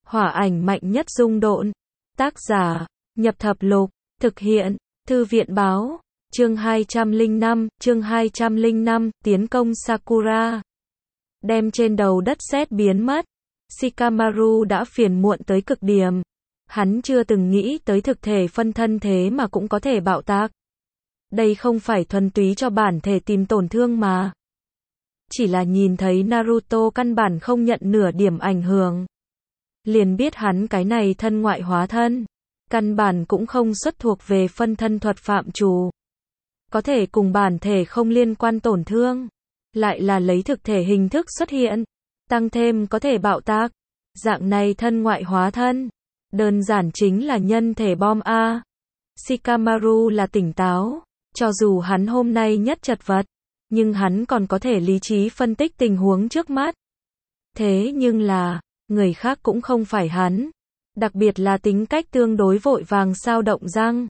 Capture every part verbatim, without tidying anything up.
Hỏa ảnh mạnh nhất dung độn. Tác giả, Nhập Thập Lục. Thực hiện, Thư viện báo. Chương hai trăm lẻ năm, chương hai trăm lẻ năm, tiến công Sakura. Đem trên đầu đất sét biến mất. Shikamaru đã phiền muộn tới cực điểm. Hắn chưa từng nghĩ tới thực thể phân thân thế mà cũng có thể bạo tạc. Đây không phải thuần túy cho bản thể tìm tổn thương mà. Chỉ là nhìn thấy Naruto căn bản không nhận nửa điểm ảnh hưởng. Liền biết hắn cái này thân ngoại hóa thân. Căn bản cũng không xuất thuộc về phân thân thuật phạm trù. Có thể cùng bản thể không liên quan tổn thương. Lại là lấy thực thể hình thức xuất hiện. Tăng thêm có thể bạo tạc. Dạng này thân ngoại hóa thân. Đơn giản chính là nhân thể bom A. Shikamaru là tỉnh táo. Cho dù hắn hôm nay nhất chật vật. Nhưng hắn còn có thể lý trí phân tích tình huống trước mắt. Thế nhưng là, người khác cũng không phải hắn. Đặc biệt là tính cách tương đối vội vàng sao động răng.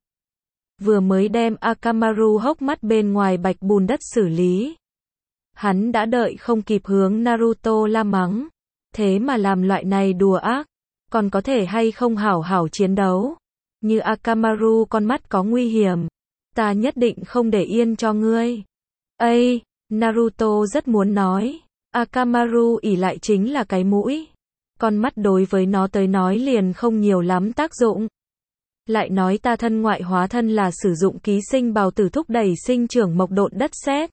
Vừa mới đem Akamaru hốc mắt bên ngoài bạch bùn đất xử lý. Hắn đã đợi không kịp hướng Naruto la mắng. Thế mà làm loại này đùa ác. Còn có thể hay không hảo hảo chiến đấu. Như Akamaru con mắt có nguy hiểm. Ta nhất định không để yên cho ngươi. Ây, Naruto rất muốn nói. Akamaru ỉ lại chính là cái mũi. Con mắt đối với nó tới nói liền không nhiều lắm tác dụng. Lại nói ta thân ngoại hóa thân là sử dụng ký sinh bào tử thúc đẩy sinh trưởng mộc độn đất sét.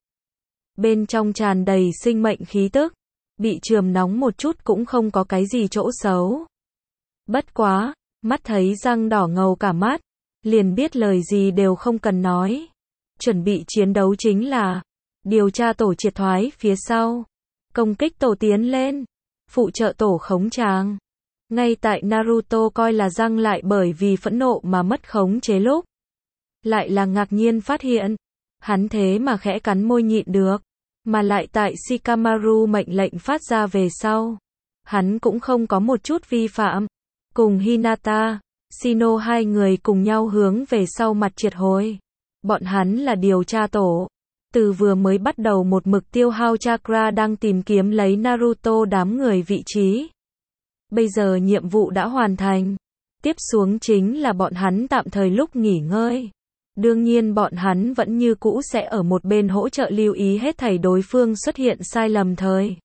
Bên trong tràn đầy sinh mệnh khí tức. Bị chườm nóng một chút cũng không có cái gì chỗ xấu. Bất quá, mắt thấy răng đỏ ngầu cả mắt. Liền biết lời gì đều không cần nói. Chuẩn bị chiến đấu chính là điều tra tổ triệt thoái phía sau. Công kích tổ tiến lên. Phụ trợ tổ khống tràng. Ngay tại Naruto coi là răng lại bởi vì phẫn nộ mà mất khống chế lúc. Lại là ngạc nhiên phát hiện. Hắn thế mà khẽ cắn môi nhịn được. Mà lại tại Shikamaru mệnh lệnh phát ra về sau. Hắn cũng không có một chút vi phạm. Cùng Hinata, Shino hai người cùng nhau hướng về sau mặt triệt hồi. Bọn hắn là điều tra tổ. Từ vừa mới bắt đầu một mực tiêu hao chakra đang tìm kiếm lấy Naruto đám người vị trí. Bây giờ nhiệm vụ đã hoàn thành. Tiếp xuống chính là bọn hắn tạm thời lúc nghỉ ngơi. Đương nhiên bọn hắn vẫn như cũ sẽ ở một bên hỗ trợ lưu ý hết thảy đối phương xuất hiện sai lầm thời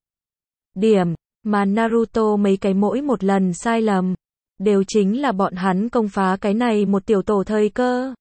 điểm. Mà Naruto mấy cái mỗi một lần sai lầm. Đều chính là bọn hắn công phá cái này một tiểu tổ thời cơ.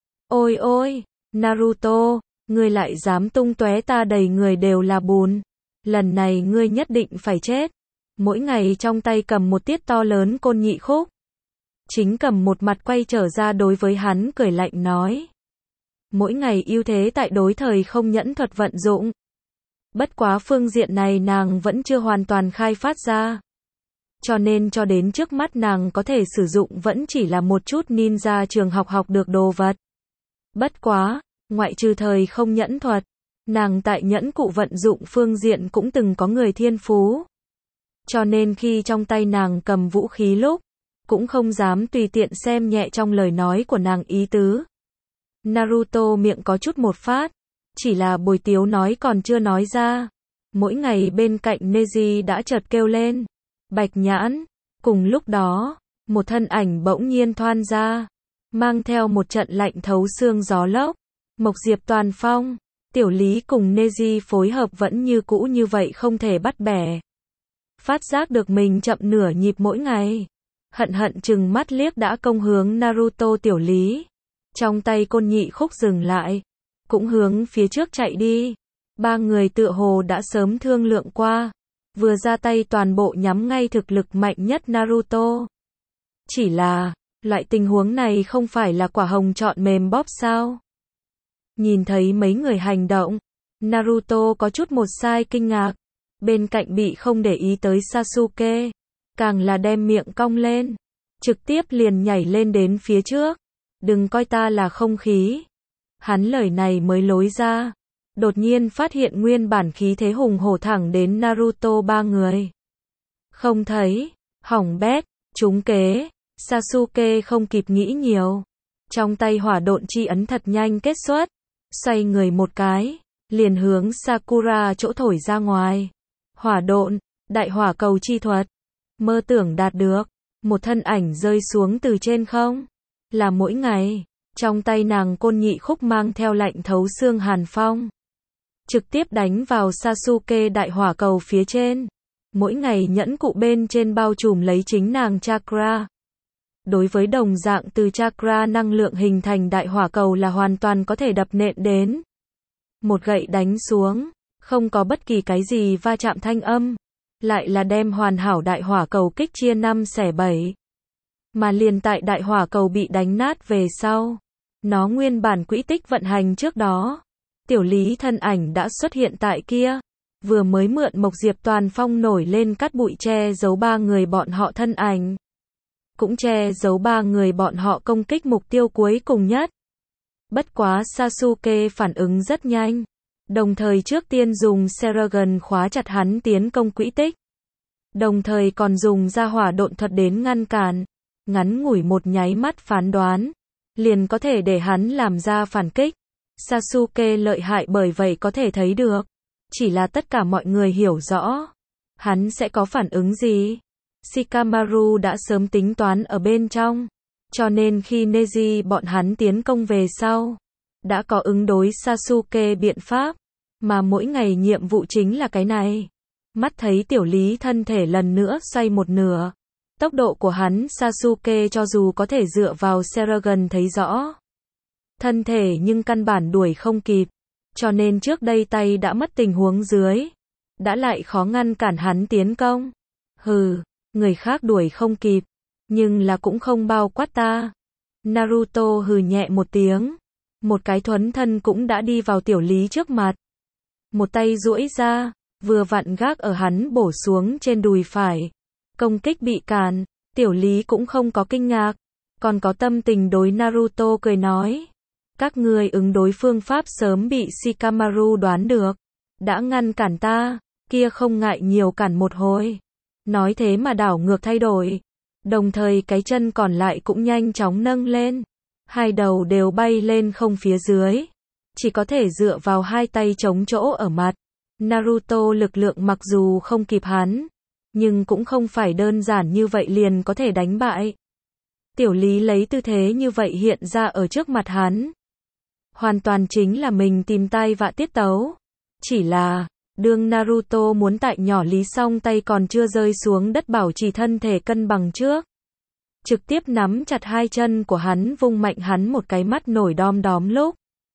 Ôi ôi, Naruto, ngươi lại dám tung tóe ta đầy người đều là bùn. Lần này ngươi nhất định phải chết. Mỗi ngày trong tay cầm một tiết to lớn côn nhị khúc. Chính cầm một mặt quay trở ra đối với hắn cười lạnh nói. Mỗi ngày ưu thế tại đối thời không nhẫn thuật vận dụng. Bất quá phương diện này nàng vẫn chưa hoàn toàn khai phát ra. Cho nên cho đến trước mắt nàng có thể sử dụng vẫn chỉ là một chút ninja trường học học được đồ vật. Bất quá, ngoại trừ thời không nhẫn thuật, nàng tại nhẫn cụ vận dụng phương diện cũng từng có người thiên phú. Cho nên khi trong tay nàng cầm vũ khí lúc, cũng không dám tùy tiện xem nhẹ trong lời nói của nàng ý tứ. Naruto miệng có chút một phát, chỉ là bồi tiếu nói còn chưa nói ra. Mỗi ngày bên cạnh Neji đã chợt kêu lên. Bạch nhãn. Cùng lúc đó, một thân ảnh bỗng nhiên thoăn ra. Mang theo một trận lạnh thấu xương gió lốc. Mộc Diệp Toàn Phong. Tiểu Lý cùng Neji phối hợp vẫn như cũ như vậy không thể bắt bẻ. Phát giác được mình chậm nửa nhịp mỗi ngày. Hận hận chừng mắt liếc đã công hướng Naruto Tiểu Lý. Trong tay côn nhị khúc dừng lại. Cũng hướng phía trước chạy đi. Ba người tựa hồ đã sớm thương lượng qua. Vừa ra tay toàn bộ nhắm ngay thực lực mạnh nhất Naruto. Chỉ là, loại tình huống này không phải là quả hồng chọn mềm bóp sao? Nhìn thấy mấy người hành động, Naruto có chút một sai kinh ngạc. Bên cạnh bị không để ý tới Sasuke, càng là đem miệng cong lên, trực tiếp liền nhảy lên đến phía trước. Đừng coi ta là không khí. Hắn lời này mới lối ra. Đột nhiên phát hiện nguyên bản khí thế hùng hổ thẳng đến Naruto ba người. Không thấy, hỏng bét, trúng kế. Sasuke không kịp nghĩ nhiều. Trong tay hỏa độn chi ấn thật nhanh kết xuất. Xoay người một cái, liền hướng Sakura chỗ thổi ra ngoài. Hỏa độn, đại hỏa cầu chi thuật. Mơ tưởng đạt được. một thân ảnh rơi xuống từ trên không. Là mỗi ngày, trong tay nàng côn nhị khúc mang theo lạnh thấu xương hàn phong. Trực tiếp đánh vào Sasuke đại hỏa cầu phía trên. Mỗi ngày nhẫn cụ bên trên bao trùm lấy chính nàng chakra. Đối với đồng dạng từ chakra năng lượng hình thành đại hỏa cầu là hoàn toàn có thể đập nện đến. Một gậy đánh xuống, không có bất kỳ cái gì va chạm thanh âm. Lại là đem hoàn hảo đại hỏa cầu kích chia năm xẻ bảy. Mà liền tại đại hỏa cầu bị đánh nát về sau, nó nguyên bản quỹ tích vận hành trước đó, Tiểu Lý thân ảnh đã xuất hiện tại kia, vừa mới mượn Mộc Diệp Toàn Phong nổi lên cát bụi che giấu ba người bọn họ thân ảnh, cũng che giấu ba người bọn họ công kích mục tiêu cuối cùng nhất. Bất quá Sasuke phản ứng rất nhanh, đồng thời trước tiên dùng Seragon khóa chặt hắn tiến công quỹ tích, đồng thời còn dùng ra hỏa độn thuật đến ngăn cản. Ngắn ngủi một nháy mắt phán đoán, liền có thể để hắn làm ra phản kích. Sasuke lợi hại bởi vậy có thể thấy được. Chỉ là tất cả mọi người hiểu rõ, hắn sẽ có phản ứng gì. Shikamaru đã sớm tính toán ở bên trong, cho nên khi Neji bọn hắn tiến công về sau, đã có ứng đối Sasuke biện pháp, mà mỗi ngày nhiệm vụ chính là cái này. Mắt thấy Tiểu Lý thân thể lần nữa xoay một nửa. Tốc độ của hắn Sasuke cho dù có thể dựa vào Seragon thấy rõ thân thể nhưng căn bản đuổi không kịp, cho nên trước đây tay đã mất tình huống dưới, đã lại khó ngăn cản hắn tiến công. Hừ, người khác đuổi không kịp, nhưng là cũng không bao quát ta. Naruto hừ nhẹ một tiếng, một cái thuấn thân cũng đã đi vào Tiểu Lý trước mặt. Một tay duỗi ra, vừa vặn gác ở hắn bổ xuống trên đùi phải. Công kích bị cản, Tiểu Lý cũng không có kinh ngạc, còn có tâm tình đối Naruto cười nói. Các ngươi ứng đối phương pháp sớm bị Shikamaru đoán được. Đã ngăn cản ta, kia không ngại nhiều cản một hồi. Nói thế mà đảo ngược thay đổi. Đồng thời cái chân còn lại cũng nhanh chóng nâng lên. Hai đầu đều bay lên không phía dưới. Chỉ có thể dựa vào hai tay chống chỗ ở mặt. Naruto lực lượng mặc dù không kịp hắn, nhưng cũng không phải đơn giản như vậy liền có thể đánh bại. Tiểu Lý lấy tư thế như vậy hiện ra ở trước mặt hắn. Hoàn toàn chính là mình tìm tai vạ tiết tấu. Chỉ là, đương Naruto muốn tại nhỏ Lý xong tay còn chưa rơi xuống đất bảo trì thân thể cân bằng trước. Trực tiếp nắm chặt hai chân của hắn vung mạnh hắn một cái mắt nổi đom đóm lúc.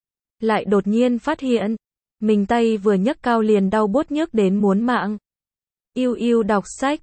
Lại đột nhiên phát hiện, mình tay vừa nhấc cao liền đau buốt nhức đến muốn mạng. Yêu yêu đọc sách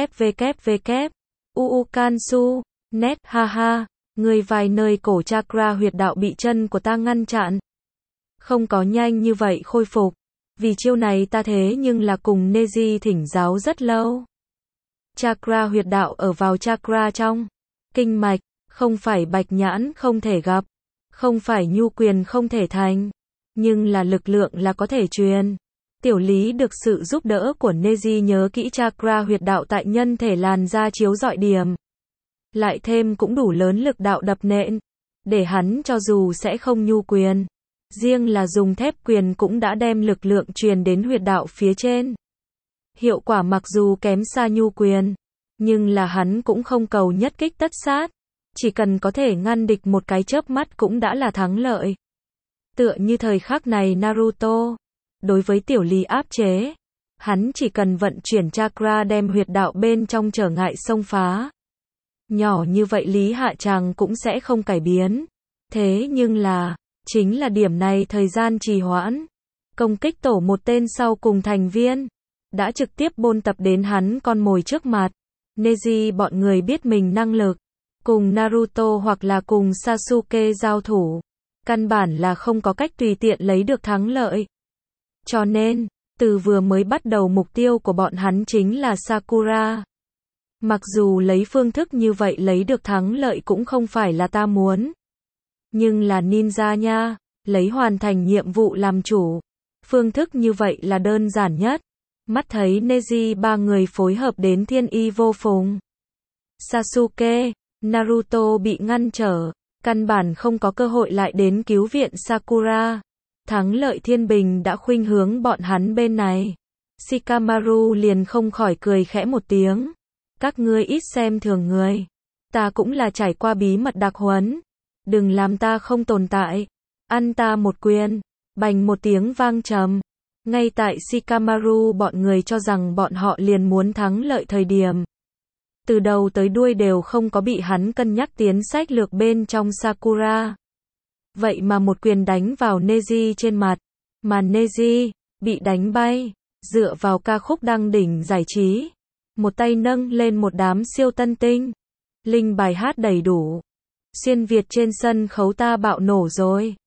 www. Uukansu, net ha ha, người vài nơi cổ chakra huyệt đạo bị chân của ta ngăn chặn. Không có nhanh như vậy khôi phục, vì chiêu này ta thế nhưng là cùng Neji thỉnh giáo rất lâu. Chakra huyệt đạo ở vào chakra trong, kinh mạch, không phải bạch nhãn không thể gặp, không phải nhu quyền không thể thành, nhưng là lực lượng là có thể truyền. Tiểu Lý được sự giúp đỡ của Neji nhớ kỹ chakra huyệt đạo tại nhân thể làn da chiếu rọi điểm. Lại thêm cũng đủ lớn lực đạo đập nện, để hắn cho dù sẽ không nhu quyền, riêng là dùng thép quyền cũng đã đem lực lượng truyền đến huyệt đạo phía trên. Hiệu quả mặc dù kém xa nhu quyền, nhưng là hắn cũng không cầu nhất kích tất sát, chỉ cần có thể ngăn địch một cái chớp mắt cũng đã là thắng lợi. Tựa như thời khắc này Naruto, đối với Tiểu Lý áp chế, hắn chỉ cần vận chuyển chakra đem huyệt đạo bên trong trở ngại xông phá. Nhỏ như vậy Lý Hạ Tràng cũng sẽ không cải biến. Thế nhưng là, chính là điểm này thời gian trì hoãn. Công kích tổ một tên sau cùng thành viên, đã trực tiếp bôn tập đến hắn con mồi trước mặt. Neji bọn người biết mình năng lực, cùng Naruto hoặc là cùng Sasuke giao thủ, căn bản là không có cách tùy tiện lấy được thắng lợi. Cho nên, từ vừa mới bắt đầu mục tiêu của bọn hắn chính là Sakura. Mặc dù lấy phương thức như vậy lấy được thắng lợi cũng không phải là ta muốn. Nhưng là ninja nha, lấy hoàn thành nhiệm vụ làm chủ. Phương thức như vậy là đơn giản nhất. Mắt thấy Neji ba người phối hợp đến thiên y vô phùng. Sasuke, Naruto bị ngăn trở, căn bản không có cơ hội lại đến cứu viện Sakura. Thắng lợi thiên bình đã khuynh hướng bọn hắn bên này. Shikamaru liền không khỏi cười khẽ một tiếng. Các ngươi ít xem thường người. Ta cũng là trải qua bí mật đặc huấn. Đừng làm ta không tồn tại. Ăn ta một quyền. Bành một tiếng vang trầm. Ngay tại Shikamaru bọn người cho rằng bọn họ liền muốn thắng lợi thời điểm. Từ đầu tới đuôi đều không có bị hắn cân nhắc tiến sách lược bên trong Sakura. Vậy mà một quyền đánh vào Neji trên mặt. Mà Neji bị đánh bay. Dựa vào ca khúc đăng đỉnh giải trí. Một tay nâng lên một đám siêu tân tinh. Linh bài hát đầy đủ. Xuyên Việt trên sân khấu ta bạo nổ rồi.